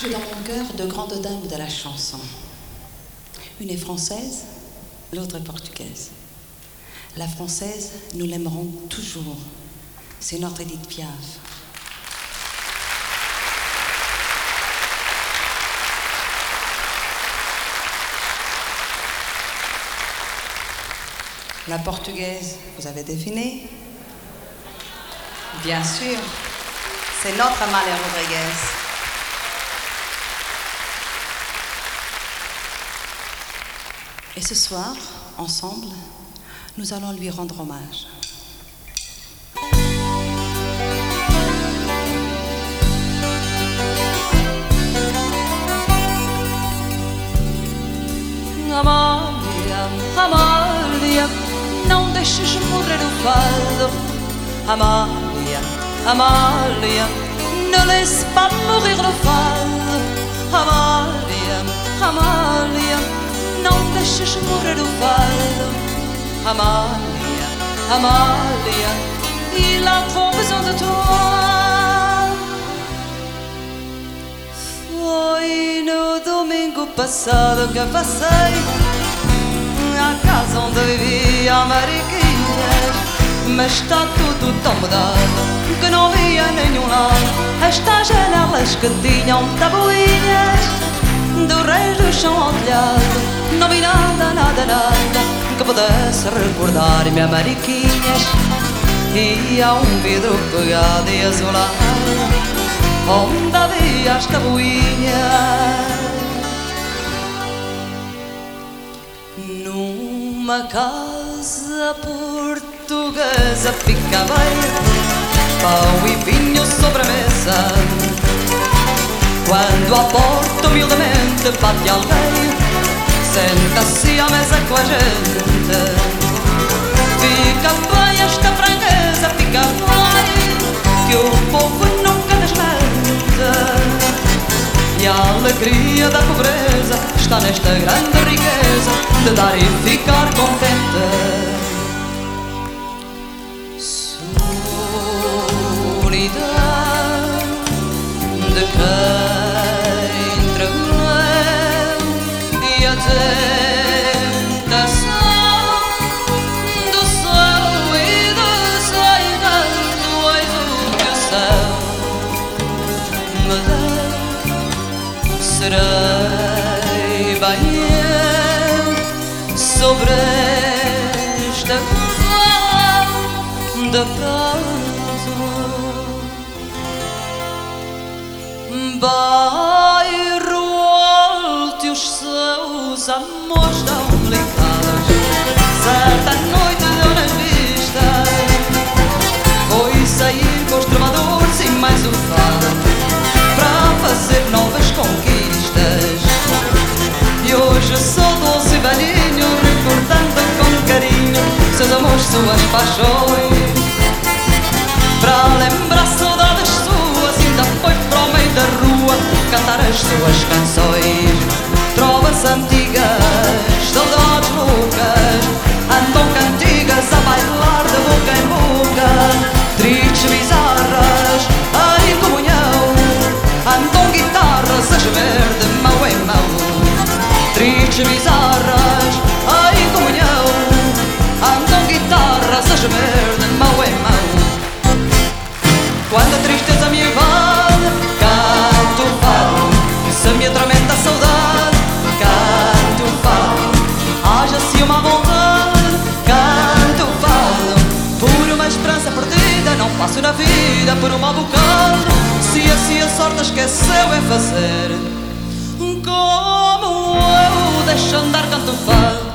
J'ai dans mon cœur deux grandes dames de la chanson. Une est française, l'autre est portugaise. La française, nous l'aimerons toujours. C'est notre Édith Piaf. La portugaise, vous avez deviné? Bien sûr, c'est notre Amália Rodrigues. Et ce soir, ensemble, nous allons lui rendre hommage. Amália, Amália, não deixes morrer o fado. Amália, Amália, ne laisse pas mourir le fado. Amália, Amália, não deixes morrer o fado. Amália, Amália, il a trop besoin de toi. Foi no domingo passado que passei à casa onde vivia a Mariquinhas, mas está tudo tão mudado que não via nenhum lado. Estas janelas que tinham tabuinhas do reis do chão ao telhado, não vi nada, nada, nada que pudesse recordar-me a Mariquinhas. E há um vidro pegado e azulado onde havia as tabuinhas. Numa casa portuguesa fica bem pão e vinho sobre a mesa. Quando à porta humildemente bate alguém, senta-se à mesa com a gente. Fica bem esta franqueza, fica bem que o povo nunca desmenta. E a alegria da pobreza está nesta grande riqueza de dar e ficar contente. Solidão de quem tremeu e a tentação do céu e do céu, eis o que o céu me deu. Serei bem eu sobre esta razão de acaso. Bairro alto e os seus amores tão delicados, certa noite deu nas vistas. Foi sair com os trovadores e mais um fado para fazer novas conquistas. E hoje sou doce e velhinho, recordando com carinho seus amores, suas paixões. Para lembrar saudades suas, ainda foi para o meio da rua cantar as suas canções. Trovas antigas, saudades loucas, andam cantigas a bailar de boca em boca. Tristes bizarras, em comunhão, andam guitarras a gemer de mão em mão. Tristes bizarras, em comunhão, andam guitarras a gemer de mão em mão. Quando a tristeza me invade, canto o fado. Se me atormenta a saudade, canto o fado. Haja-se uma vontade, canto o fado. Por uma esperança perdida, não passo na vida por um mau bocado. Se assim a sorte esqueceu em fazer como eu deixo andar, canto o fado.